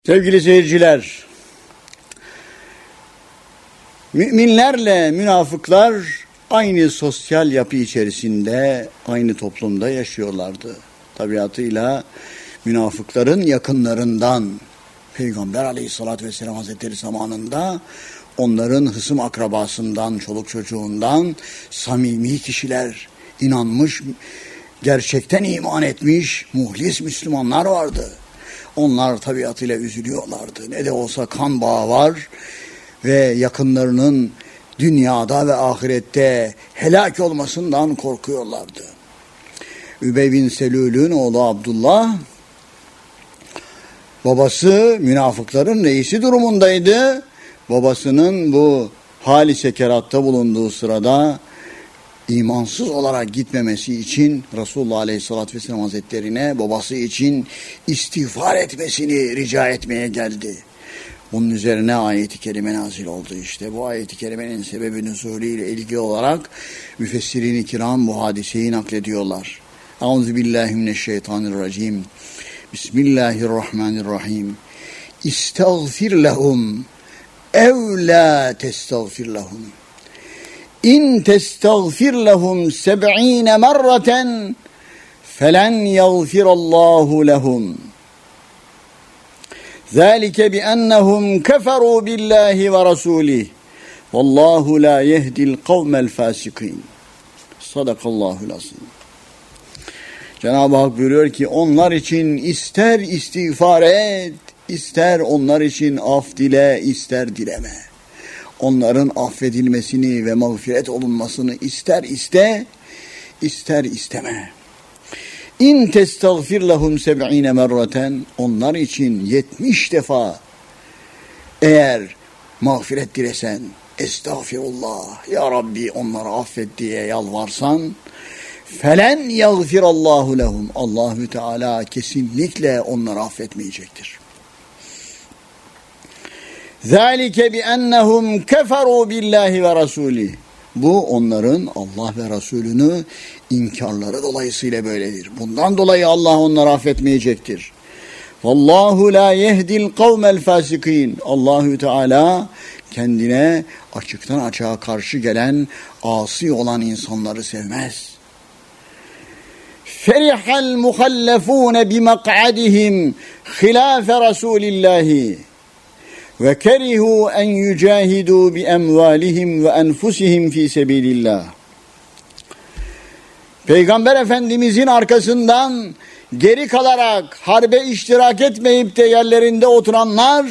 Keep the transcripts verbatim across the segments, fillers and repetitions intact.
Sevgili seyirciler, müminlerle münafıklar aynı sosyal yapı içerisinde, aynı toplumda yaşıyorlardı. Tabiatıyla münafıkların yakınlarından, Peygamber Aleyhisselatü Vesselam Hazretleri zamanında onların hısım akrabasından, çoluk çocuğundan samimi kişiler, inanmış, gerçekten iman etmiş, muhlis Müslümanlar vardı. Onlar tabiatıyla üzülüyorlardı. Ne de olsa kan bağı var ve yakınlarının dünyada ve ahirette helak olmasından korkuyorlardı. Übey bin Selül'ün oğlu Abdullah, babası münafıkların reisi durumundaydı. Babasının bu hali sekeratta bulunduğu sırada imansız olarak gitmemesi için Resulullah Aleyhisselatü Vesselam Hazretlerine babası için istiğfar etmesini rica etmeye geldi. Bunun üzerine ayet-i kerime nazil oldu işte. Bu ayet-i kerimenin sebebi nüzulüyle ilgili olarak müfessirin-i kiram bu hadiseyi naklediyorlar. Euzubillahimineşşeytanirracim. Bismillahirrahmanirrahim. İstağfir lehum ev la testağfir lehum. İn testağfir lehum seb'ine merraten felen yağfirallahu lehum. Zâlike biennehum keferû billahi ve rasûlih. Vallahu la yehdil kavmel fâsikîn. Sadakallahul azim. Cenab-ı Hak buyuruyor ki onlar için ister istiğfar et, ister onlar için af dile, ister dileme. Onların affedilmesini ve mağfiret olunmasını ister iste, ister isteme. İn testağfir lehum seb'ine merraten, onlar için yetmiş defa eğer mağfiret dilesen, estağfirullah, ya Rabbi onları affet diye yalvarsan, felen yagfirallahu lehum, Allahü Teala kesinlikle onları affetmeyecektir. Zalike biennehum keferu billahi ve rasulih. Bu onların Allah ve Resulünü inkarları dolayısıyla böyledir. Bundan dolayı Allah onları affetmeyecektir. Vallahu la yehdil kavmel fasikin. Allahü Teala kendine açıktan açığa karşı gelen, asi olan insanları sevmez. Ferihal muhallefun bimak'adihim hilafe Resulillahi. Ve kerihu en yücahidu bi emvalihim ve enfusihim fi sebilillah. Peygamber Efendimizin arkasından geri kalarak harbe iştirak etmeyip de yerlerinde oturanlar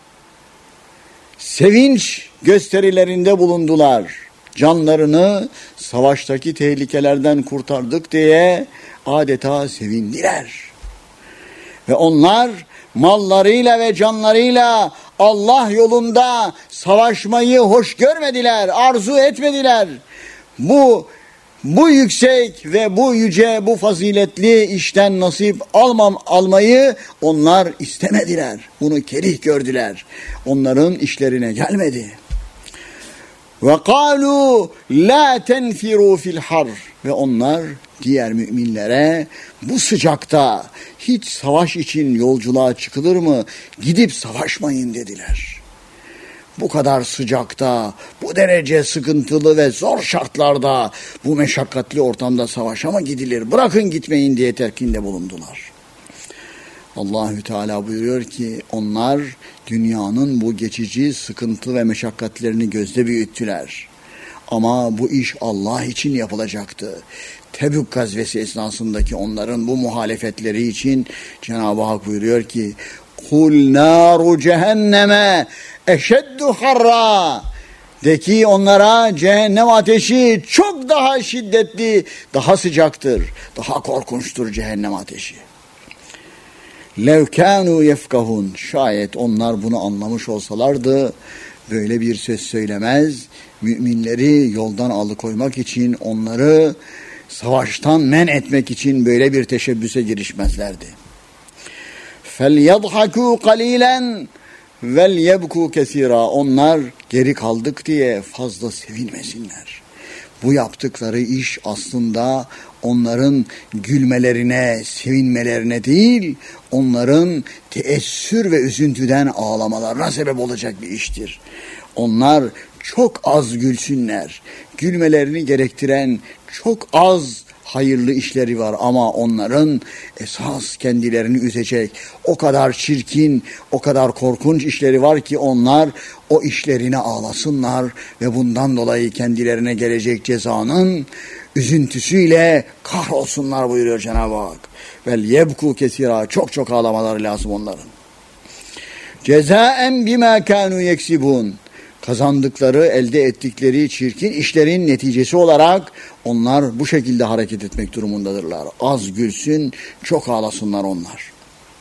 sevinç gösterilerinde bulundular. Canlarını savaştaki tehlikelerden kurtardık diye adeta sevindiler. Ve onlar mallarıyla ve canlarıyla Allah yolunda savaşmayı hoş görmediler, arzu etmediler. Bu bu yüksek ve bu yüce, bu faziletli işten nasip almam almayı onlar istemediler. Bunu kerih gördüler. Onların işlerine gelmedi. Ve kalu la tenfiru fil har, ve onlar diğer müminlere bu sıcakta hiç savaş için yolculuğa çıkılır mı? Gidip savaşmayın dediler. Bu kadar sıcakta, bu derece sıkıntılı ve zor şartlarda, bu meşakkatli ortamda savaşa mı gidilir? Bırakın gitmeyin diye telkinde bulundular. Allahü Teala buyuruyor ki onlar dünyanın bu geçici sıkıntı ve meşakkatlerini gözde büyüttüler. Ama bu iş Allah için yapılacaktı. Tebük gazvesi esnasındaki onların bu muhalefetleri için Cenab-ı Hak buyuruyor ki kul naru cehenneme eşeddu harra, de ki onlara cehennem ateşi çok daha şiddetli, daha sıcaktır, daha korkunçtur cehennem ateşi. Lev kânû yefkahun, şayet onlar bunu anlamış olsalardı böyle bir söz söylemez, müminleri yoldan alıkoymak için, onları savaştan men etmek için böyle bir teşebbüse girişmezlerdi. فَلْيَضْحَكُوا قَلِيلًا وَلْيَبْكُوا كَثِيرًا. Onlar geri kaldık diye fazla sevinmesinler. Bu yaptıkları iş aslında onların gülmelerine, sevinmelerine değil, onların teessür ve üzüntüden ağlamalarına sebep olacak bir iştir. Onlar çok az gülsünler. Gülmelerini gerektiren çok az hayırlı işleri var ama onların esas kendilerini üzecek o kadar çirkin, o kadar korkunç işleri var ki onlar o işlerine ağlasınlar ve bundan dolayı kendilerine gelecek cezanın üzüntüsüyle kahrolsunlar buyuruyor Cenab-ı Hak. Vel yebku kesira, çok çok ağlamaları lazım onların. Cezaen bima kanu yeksibun, kazandıkları, elde ettikleri çirkin işlerin neticesi olarak onlar bu şekilde hareket etmek durumundadırlar. Az gülsün, çok ağlasınlar onlar.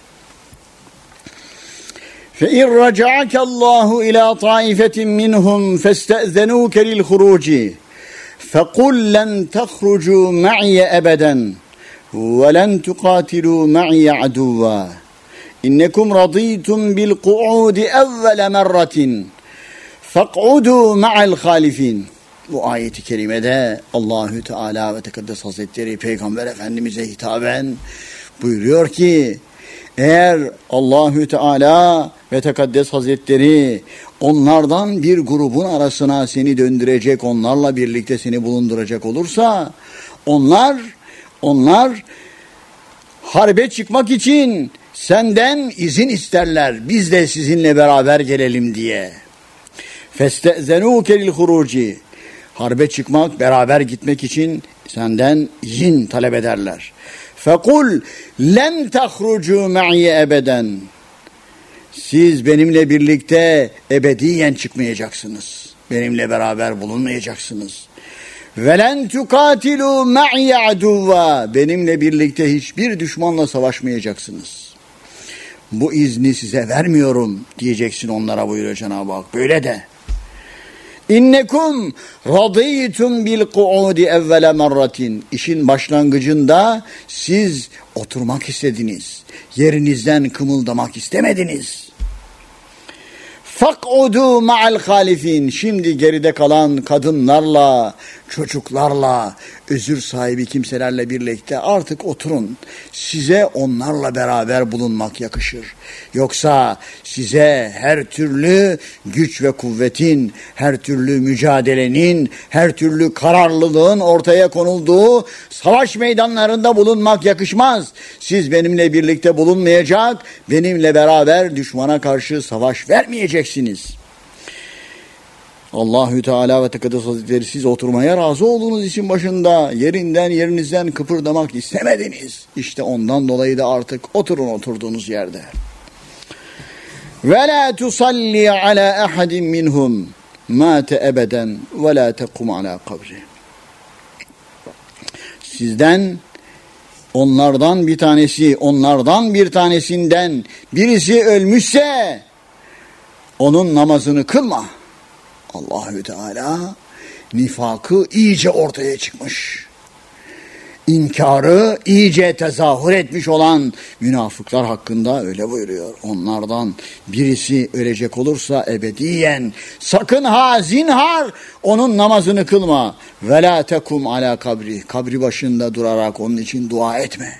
فَاِنْ رَجَعَكَ اللّٰهُ اِلَى طَائِفَةٍ مِّنْهُمْ فَاسْتَأْذَنُوكَ لِلْخُرُوجِ فَقُلْ لَنْ تَخْرُجُوا مَعِيَ أَبَدًا وَلَنْ تُقَاتِلُوا مَعِيَ عَدُوًّا اِنَّكُمْ رَضِيتُمْ بِالْقُعُودِ اَوَّلَ مَرَّةٍ فَقْعُدُوا مَعَ الْخَالِفِينَ. Bu ayeti kerimede Allahü Teala ve Tekaddes Hazretleri Peygamber Efendimiz'e hitaben buyuruyor ki, eğer Allahü Teala ve Tekaddes Hazretleri onlardan bir grubun arasına seni döndürecek, onlarla birlikte seni bulunduracak olursa, onlar onlar harbe çıkmak için senden izin isterler. Biz de sizinle beraber gelelim diye. فَاسْتَأْذَنُوكَ لِلْخُرُوجِ, harbe çıkmak, beraber gitmek için senden izin talep ederler. فَقُلْ لَنْ تَخْرُجُوا مَعِيَ أَبَدًا, siz benimle birlikte ebediyen çıkmayacaksınız. Benimle beraber bulunmayacaksınız. وَلَنْ تُقَاتِلُوا مَعِيَ عَدُوًّا, benimle birlikte hiçbir düşmanla savaşmayacaksınız. Bu izni size vermiyorum diyeceksin onlara buyuruyor Cenab-ı Hak. Böyle de. İnnekum radîtum bil kuudi evvele merratin. İşin başlangıcında siz oturmak istediniz. Yerinizden kımıldamak istemediniz. Fak'udu ma'al halifin. Şimdi geride kalan kadınlarla, çocuklarla, özür sahibi kimselerle birlikte artık oturun. Size onlarla beraber bulunmak yakışır. Yoksa size her türlü güç ve kuvvetin, her türlü mücadelenin, her türlü kararlılığın ortaya konulduğu savaş meydanlarında bulunmak yakışmaz. Siz benimle birlikte bulunmayacak, benimle beraber düşmana karşı savaş vermeyeceksiniz. Allahü Teala ve Tekaddes Hazretleri siz oturmaya razı olduğunuz için başında yerinden yerinizden kıpırdamak istemediniz. İşte ondan dolayı da artık oturun oturduğunuz yerde. Ve la tusalli ala ahadin minhum mate ebeden ve la tekum ala kabri. Sizden onlardan bir tanesi, onlardan bir tanesinden birisi ölmüşse onun namazını kılma. Allahü Teala nifakı iyice ortaya çıkmış. İnkarı iyice tezahür etmiş olan münafıklar hakkında öyle buyuruyor. Onlardan birisi ölecek olursa ebediyen sakın ha zinhar onun namazını kılma. Ve la tekum ala kabri. Kabri başında durarak onun için dua etme.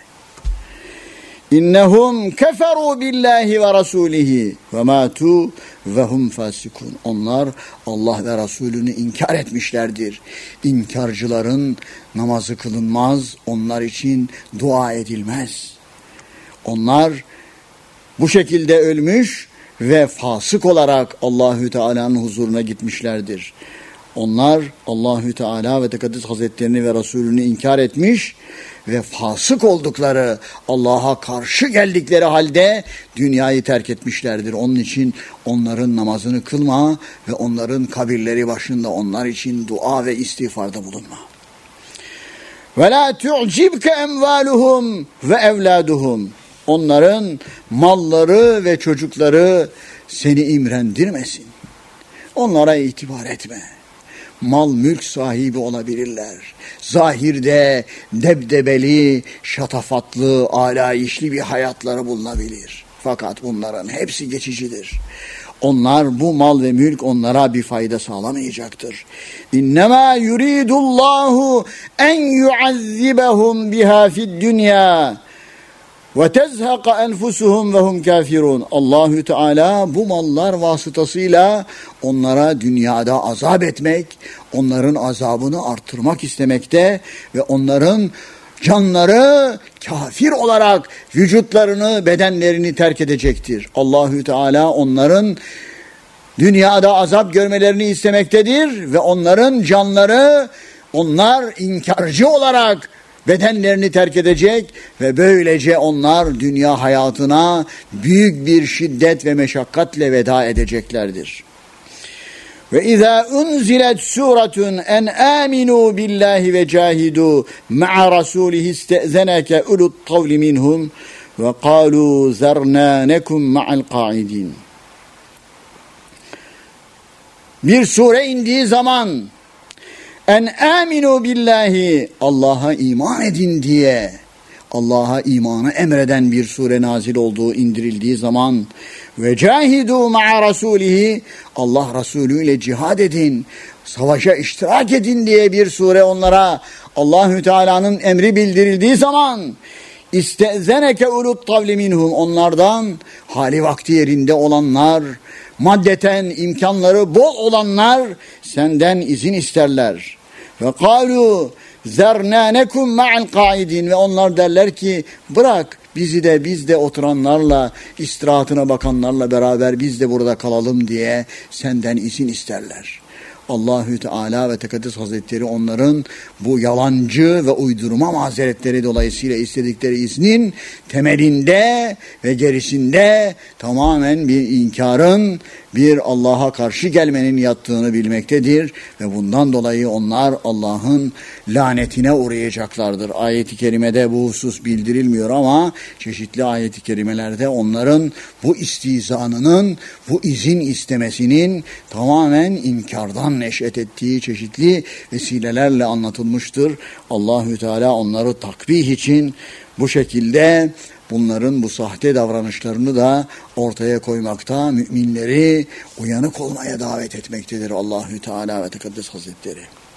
İnnehum keferu billahi ve rasulihi ve matu ve hum fasikun. Onlar Allah ve Resulünü inkar etmişlerdir. İnkarcıların namazı kılınmaz, onlar için dua edilmez. Onlar bu şekilde ölmüş ve fasık olarak Allahü Teala'nın huzuruna gitmişlerdir. Onlar Allahü Teala ve Tekaddes Hazretlerini ve Resulünü inkar etmiş ve fasık oldukları, Allah'a karşı geldikleri halde dünyayı terk etmişlerdir. Onun için onların namazını kılma ve onların kabirleri başında onlar için dua ve istiğfarda bulunma. Ve la tu'cibke emvaluhum ve evladuhum. Onların malları ve çocukları seni imrendirmesin. Onlara itibar etme. Mal mülk sahibi olabilirler. Zahirde debdebeli, şatafatlı, alayişli bir hayatları bulunabilir. Fakat bunların hepsi geçicidir. onlar bu mal ve mülk onlara bir fayda sağlamayacaktır. İnnemâ yuridullahu en yuazzibahum biha fid dünya ve tezhaka enfusuhum ve hum kafirun. Allahü Teala bu mallar vasıtasıyla onlara dünyada azap etmek, onların azabını artırmak istemekte ve onların canları kafir olarak vücutlarını, bedenlerini terk edecektir. Allahü Teala onların dünyada azap görmelerini istemektedir ve onların canları, onlar inkarcı olarak bedenlerini terk edecek ve böylece onlar dünya hayatına büyük bir şiddet ve meşakkatle veda edeceklerdir. Ve izâ unzilet suratun en âminû billahi ve cahidu ma'a rasûlihi iste'zeneke ulut tavli minhum ve kâlû zernânekum ma'al qâidin. Bir sure indiği zaman en aminu billahi, Allah'a iman edin diye, Allah'a imanı emreden bir sure nazil olduğu, indirildiği zaman ve cahidu ma'a rasulihi, Allah Resulü ile cihad edin, savaşa iştirak edin diye bir sure onlara Allahü Teala'nın emri bildirildiği zaman istezeneke ulut tavli minhum, onlardan hali vakti yerinde olanlar, maddeten imkanları bol olanlar senden izin isterler. Ve kâlû zernânekum ma'al qâidin, ve onlar derler ki bırak bizi de biz de oturanlarla, istirahatına bakanlarla beraber biz de burada kalalım diye senden izin isterler. Allahü Teala ve Tekaddes Hazretleri onların bu yalancı ve uydurma mazeretleri dolayısıyla istedikleri iznin temelinde ve gerisinde tamamen bir inkarın, bir Allah'a karşı gelmenin yattığını bilmektedir ve bundan dolayı onlar Allah'ın lanetine uğrayacaklardır. Ayet-i kerimede bu husus bildirilmiyor ama çeşitli ayet-i kerimelerde onların bu istihzanının, bu izin istemesinin tamamen inkardan neş'et ettiği çeşitli vesilelerle anlatılmıştır. Allahü Teala onları takbih için bu şekilde bunların bu sahte davranışlarını da ortaya koymakta, müminleri uyanık olmaya davet etmektedir Allahü Teala ve Tekaddes Hazretleri.